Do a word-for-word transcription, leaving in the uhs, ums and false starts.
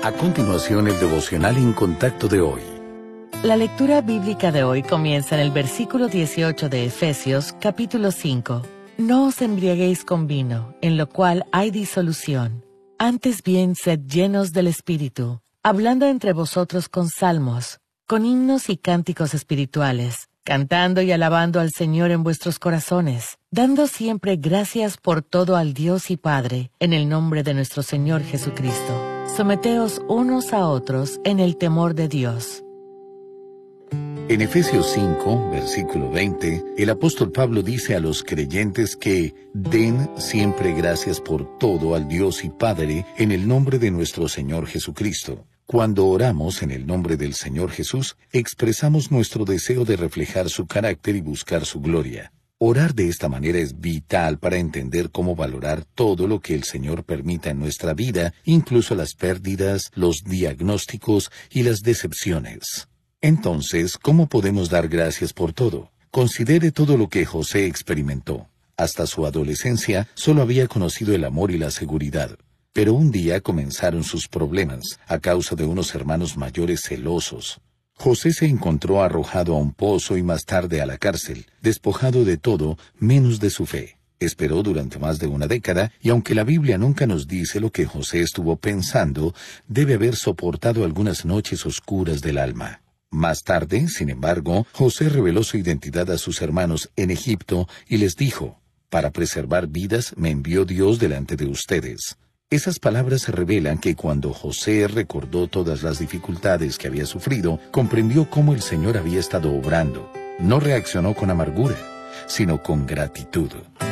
A continuación, el devocional en contacto de hoy. La lectura bíblica de hoy comienza en el versículo dieciocho de Efesios, capítulo cinco. No os embriaguéis con vino, en lo cual hay disolución. Antes bien, sed llenos del Espíritu, hablando entre vosotros con salmos, con himnos y cánticos espirituales, cantando y alabando al Señor en vuestros corazones, dando siempre gracias por todo al Dios y Padre, en el nombre de nuestro Señor Jesucristo. Someteos unos a otros en el temor de Dios. En Efesios cinco, versículo veinte, el apóstol Pablo dice a los creyentes que den siempre gracias por todo al Dios y Padre en el nombre de nuestro Señor Jesucristo. Cuando oramos en el nombre del Señor Jesús, expresamos nuestro deseo de reflejar su carácter y buscar su gloria. Orar de esta manera es vital para entender cómo valorar todo lo que el Señor permita en nuestra vida, incluso las pérdidas, los diagnósticos y las decepciones. Entonces, ¿cómo podemos dar gracias por todo? Considere todo lo que José experimentó. Hasta su adolescencia solo había conocido el amor y la seguridad. Pero un día comenzaron sus problemas, a causa de unos hermanos mayores celosos. José se encontró arrojado a un pozo y más tarde a la cárcel, despojado de todo menos de su fe. Esperó durante más de una década, y aunque la Biblia nunca nos dice lo que José estuvo pensando, debe haber soportado algunas noches oscuras del alma. Más tarde, sin embargo, José reveló su identidad a sus hermanos en Egipto y les dijo: «Para preservar vidas me envió Dios delante de ustedes». Esas palabras revelan que cuando José recordó todas las dificultades que había sufrido, comprendió cómo el Señor había estado obrando. No reaccionó con amargura, sino con gratitud.